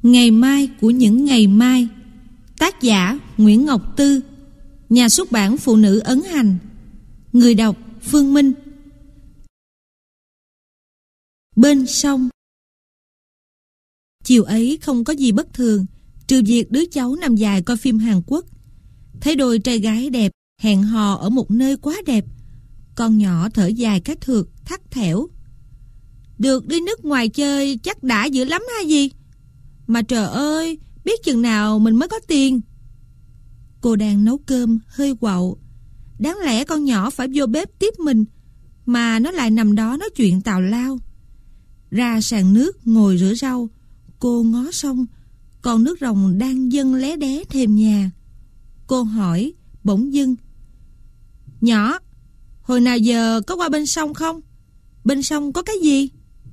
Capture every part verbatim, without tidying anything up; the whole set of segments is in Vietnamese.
Ngày mai của những ngày mai. Tác giả Nguyễn Ngọc Tư. Nhà xuất bản Phụ Nữ ấn hành. Người đọc Phương Minh. Bên sông. Chiều ấy không có gì bất thường, trừ việc đứa cháu nằm dài coi phim Hàn Quốc. Thấy đôi trai gái đẹp hẹn hò ở một nơi quá đẹp. Con nhỏ thở dài cái thượt thắt thẻo. Được đi nước ngoài chơi chắc đã dữ lắm ha gì. Mà trời ơi, biết chừng nào mình mới có tiền. Cô đang nấu cơm hơi quạo. Đáng lẽ con nhỏ phải vô bếp tiếp mình, mà nó lại nằm đó nói chuyện tào lao. Ra sàn nước ngồi rửa rau, cô ngó sông, còn nước ròng đang dâng lé đé thềm nhà. Cô hỏi bỗng dưng: Nhỏ, hồi nào giờ có qua bên sông không? Bên sông có cái gì?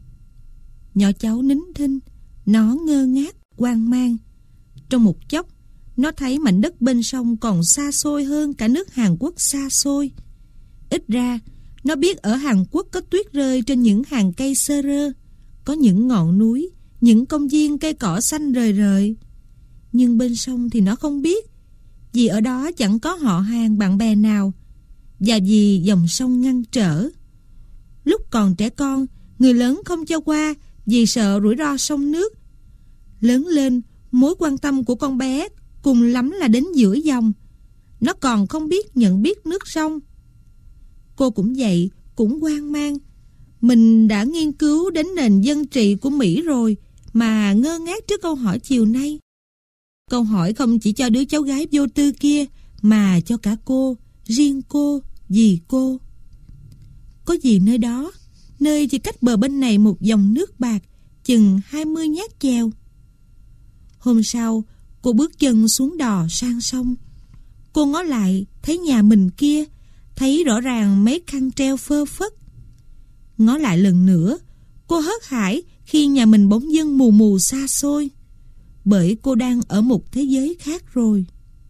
Nhỏ cháu nín thinh, nó ngơ ngác, hoang mang. Trong một chốc, nó thấy mảnh đất bên sông còn xa xôi hơn cả nước Hàn Quốc xa xôi. Ít ra, nó biết ở Hàn Quốc có tuyết rơi trên những hàng cây xơ rơ, có những ngọn núi, những công viên cây cỏ xanh rời rời. Nhưng bên sông thì nó không biết, vì ở đó chẳng có họ hàng bạn bè nào, và vì dòng sông ngăn trở. Lúc còn trẻ con, người lớn không cho qua vì sợ rủi ro sông nước. Lớn lên, mối quan tâm của con bé cùng lắm là đến giữa dòng. Nó còn không biết nhận biết nước sông. Cô cũng vậy, cũng hoang mang. Mình đã nghiên cứu đến nền dân trị của Mỹ rồi mà ngơ ngác trước câu hỏi chiều nay. Câu hỏi không chỉ cho đứa cháu gái vô tư kia, mà cho cả cô, riêng cô, vì cô. Có gì nơi đó, nơi chỉ cách bờ bên này một dòng nước bạc, chừng hai mươi nhát chèo. Hôm sau, cô bước chân xuống đò sang sông. Cô ngó lại, thấy nhà mình kia, thấy rõ ràng mấy khăn treo phơ phất. Ngó lại lần nữa, cô hớt hải khi nhà mình bỗng dưng mù mù xa xôi. Bởi cô đang ở một thế giới khác rồi.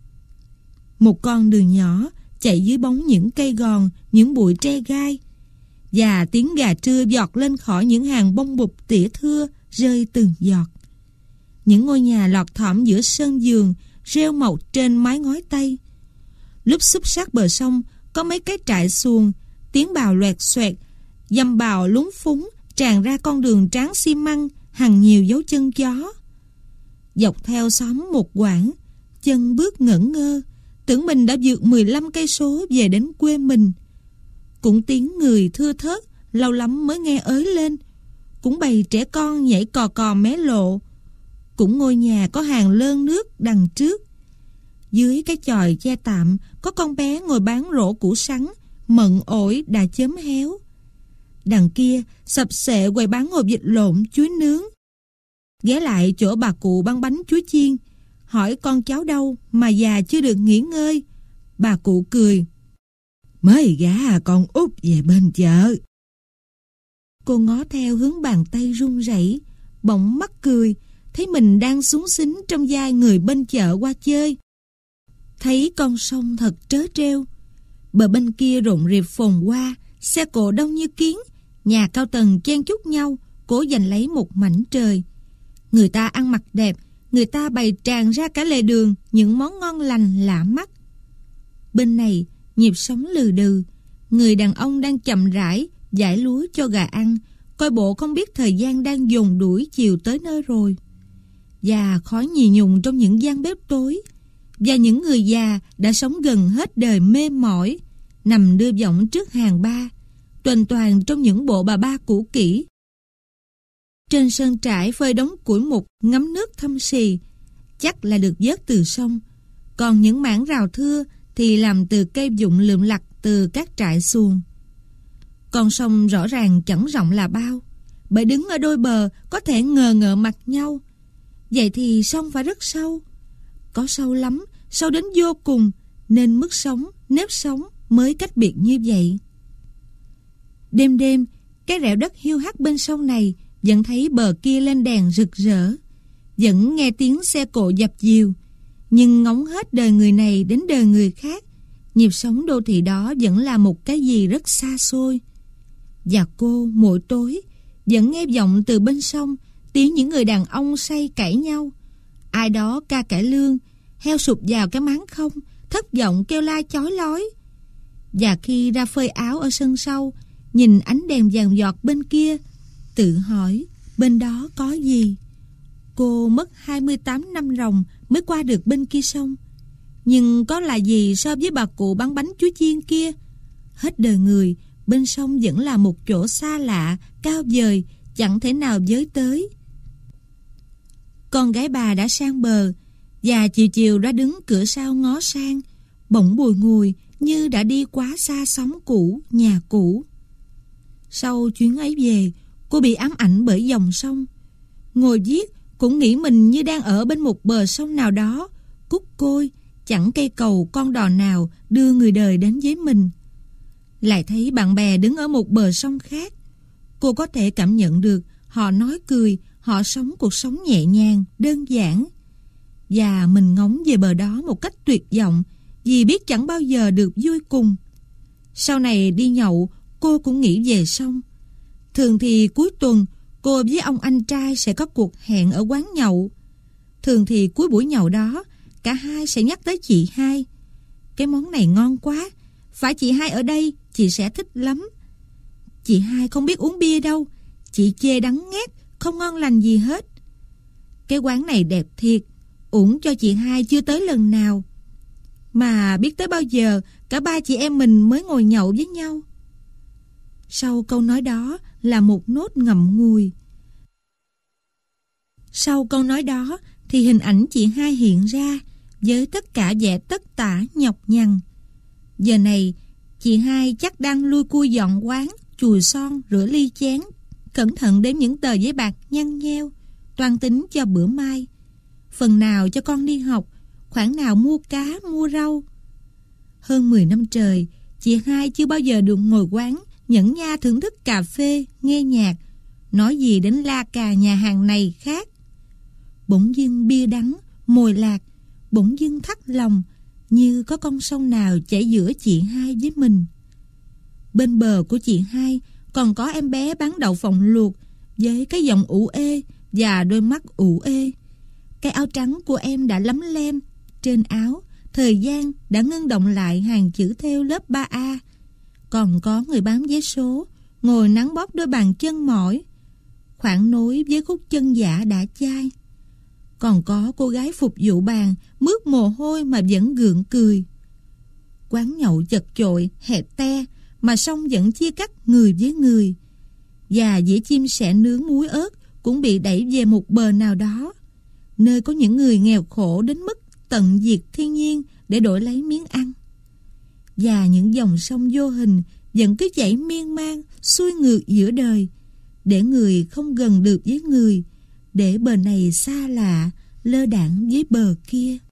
Một con đường nhỏ chạy dưới bóng những cây gòn, những bụi tre gai, và tiếng gà trưa giọt lên khỏi những hàng bông bụp tỉa thưa rơi từng giọt. Những ngôi nhà lọt thỏm giữa sân vườn, rêu màu trên mái ngói tây. Lúc xúc sát bờ sông có mấy cái trại xuồng, tiếng bào loẹt xoẹt, dầm bào lúng phúng tràn ra con đường tráng xi măng hằn nhiều dấu chân gió. Dọc theo xóm một quãng, chân bước ngẩn ngơ, tưởng mình đã vượt mười lăm cây số về đến quê mình. Cũng tiếng người thưa thớt, lâu lắm mới nghe ới lên. Cũng bầy trẻ con nhảy cò cò mé lộ. Cũng ngôi nhà có hàng lơn nước đằng trước. Dưới cái chòi che tạm có con bé ngồi bán rổ củ sắn, mận ổi đã chớm héo. Đằng kia sập xệ quầy bán hộp vịt lộn, chuối nướng. Ghé lại chỗ bà cụ bán bánh chuối chiên, hỏi con cháu đâu mà già chưa được nghỉ ngơi. Bà cụ cười: Mới gả con út về bên chợ. Cô ngó theo hướng bàn tay run rẩy, bỗng mắc cười, thấy mình đang xúng xính trong vai người bên chợ qua chơi. Thấy con sông thật trớ trêu. Bờ bên kia rộn rịp phồn hoa, xe cộ đông như kiến, nhà cao tầng chen chúc nhau, cố giành lấy một mảnh trời. Người ta ăn mặc đẹp, người ta bày tràn ra cả lề đường những món ngon lành lạ mắt. Bên này, nhịp sống lừ đừ, người đàn ông đang chậm rãi giải lúa cho gà ăn, coi bộ không biết thời gian đang dồn đuổi chiều tới nơi rồi. Và khói nhì nhùng trong những gian bếp tối, và những người già đã sống gần hết đời mê mỏi, nằm đưa võng trước hàng ba, tuần toàn trong những bộ bà ba cũ kỹ. Trên sân trại phơi đống củi mục ngắm nước thâm sì, chắc là được vớt từ sông. Còn những mảng rào thưa thì làm từ cây dụng lượm lặt từ các trại xuồng. Con sông rõ ràng chẳng rộng là bao, bởi đứng ở đôi bờ có thể ngờ ngợ mặt nhau. Vậy thì sông phải rất sâu. Có sâu lắm, sâu đến vô cùng, nên mức sống, nếp sống mới cách biệt như vậy. Đêm đêm, cái rẽo đất hiu hắt bên sông này vẫn thấy bờ kia lên đèn rực rỡ, vẫn nghe tiếng xe cộ dập dìu. Nhưng ngóng hết đời người này đến đời người khác, nhịp sống đô thị đó vẫn là một cái gì rất xa xôi. Và cô mỗi tối vẫn nghe vọng từ bên sông tiếng những người đàn ông say cãi nhau. Ai đó ca cải lương, heo sụp vào cái máng không, thất vọng kêu la chói lói. Và khi ra phơi áo ở sân sau, nhìn ánh đèn vàng giọt bên kia, tự hỏi bên đó có gì. Cô mất hai mươi tám năm ròng mới qua được bên kia sông. Nhưng có là gì so với bà cụ bán bánh chuối chiên kia? Hết đời người, bên sông vẫn là một chỗ xa lạ, cao vời, chẳng thể nào với tới. Con gái bà đã sang bờ, và chiều chiều đã đứng cửa sau ngó sang, bỗng bùi ngùi như đã đi quá xa xóm cũ, nhà cũ. Sau chuyến ấy về, cô bị ám ảnh bởi dòng sông. Ngồi viết cũng nghĩ mình như đang ở bên một bờ sông nào đó, cút côi, chẳng cây cầu con đò nào đưa người đời đến với mình. Lại thấy bạn bè đứng ở một bờ sông khác. Cô có thể cảm nhận được họ nói cười, họ sống cuộc sống nhẹ nhàng, đơn giản. Và mình ngóng về bờ đó một cách tuyệt vọng, vì biết chẳng bao giờ được vui cùng. Sau này đi nhậu, cô cũng nghĩ về sông. Thường thì cuối tuần, cô với ông anh trai sẽ có cuộc hẹn ở quán nhậu. Thường thì cuối buổi nhậu đó, cả hai sẽ nhắc tới chị hai. Cái món này ngon quá, phải chị hai ở đây, chị sẽ thích lắm. Chị hai không biết uống bia đâu, chị chê đắng ngát, không ngon lành gì hết. Cái quán này đẹp thiệt, uổng cho chị hai chưa tới lần nào. Mà biết tới bao giờ cả ba chị em mình mới ngồi nhậu với nhau. Sau câu nói đó là một nốt ngậm ngùi. Sau câu nói đó thì hình ảnh chị hai hiện ra, với tất cả vẻ tất tả nhọc nhằn. Giờ này chị hai chắc đang lui cui dọn quán, chùi son, rửa ly chén, cẩn thận đếm những tờ giấy bạc nhăn nheo, toan tính cho bữa mai. Phần nào cho con đi học, khoản nào mua cá, mua rau. Hơn mười năm trời, chị hai chưa bao giờ được ngồi quán nhẫn nha thưởng thức cà phê, nghe nhạc, nói gì đến la cà nhà hàng này khác. Bỗng dưng bia đắng, mồi lạc, bỗng dưng thắt lòng, như có con sông nào chảy giữa chị hai với mình. Bên bờ của chị hai còn có em bé bán đậu phộng luộc, với cái giọng ủ ê và đôi mắt ủ ê. Cái áo trắng của em đã lấm lem, trên áo thời gian đã ngưng động lại hàng chữ thêu lớp ba A. Còn có người bán vé số ngồi nắng bóp đôi bàn chân mỏi, khoảng nối với khúc chân giả đã chai. Còn có cô gái phục vụ bàn mướt mồ hôi mà vẫn gượng cười. Quán nhậu chật chội, hẹp te, mà sông vẫn chia cắt người với người. Và dĩa chim sẻ nướng muối ớt cũng bị đẩy về một bờ nào đó, nơi có những người nghèo khổ đến mức tận diệt thiên nhiên để đổi lấy miếng ăn. Và những dòng sông vô hình vẫn cứ chảy miên man, xuôi ngược giữa đời, để người không gần được với người, để bờ này xa lạ, lơ đãng với bờ kia.